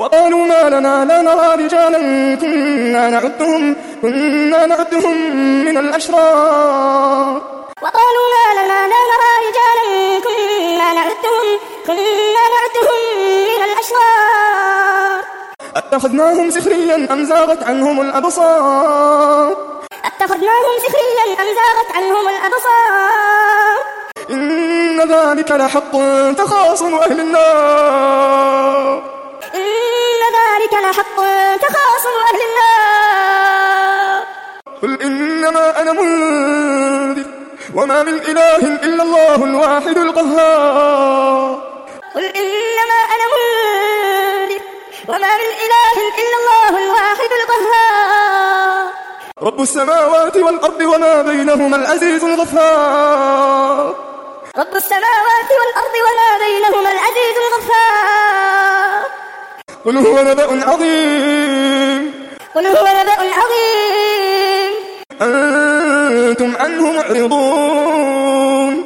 وقالوا ما لنا لا نرى رجالا كنا نعدهم من الأشرار. وقالوا ما لنا لا نرى رجالا كنا نعدهم من الأشرار. أتخذناهم سخريا أم زاغت عنهم الأبصار. إن ذلك لحق تخاصم أهل النار. قل إنما أنا منذر وما من إله إلا الله الواحد القهار. رب السماوات والأرض وما بينهما العزيز الغفار. قل هو نبأ عظيم أنتم عنه معرضون.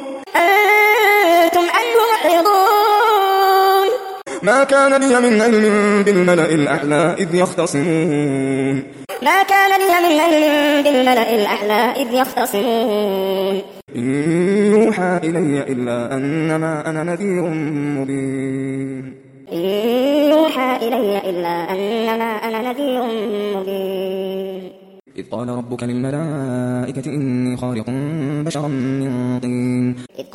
ما كان لي من علم بالملأ الأعلى إذ يختصمون. إن يوحى إلي إلا أنما أنا نذير مبين. إذ قال ربك للملائكة إني خالق بشرا من طين.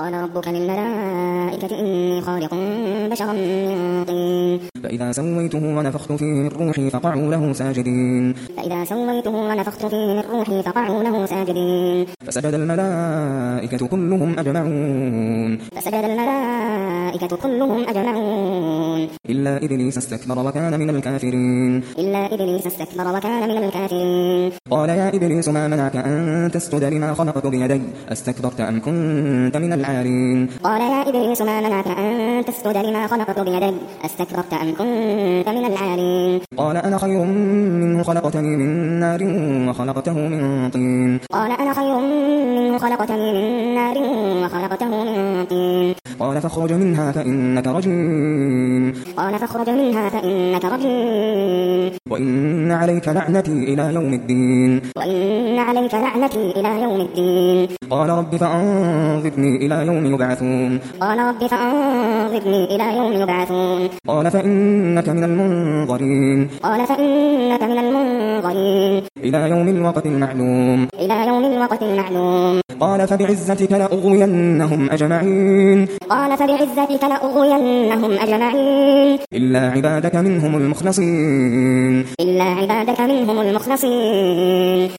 فإذا سويته ونفخت فيه من روحي فقعوا له ساجدين. فسجد الملائكة كلهم أجمعون. إلا إبليس استكبر وكان من الكافرين. قال يا إبليس ما منعك أن تسجد لما خلقت بيدي أستكبرت أم كنت من العالين. قال أنا خير منه خلقتني من نار وخلقته من طين. قال فاخرج منها فإنك رجيم. وإن عليك لعنتي إلى يوم الدين. قال رب فأنظرني إلى يوم يبعثون. قال فإنك من المنظرين. إلى يوم الوقت المعلوم. قال فبعزتك لأغوينهم أجمعين. إلا عبادك منهم المخلصين.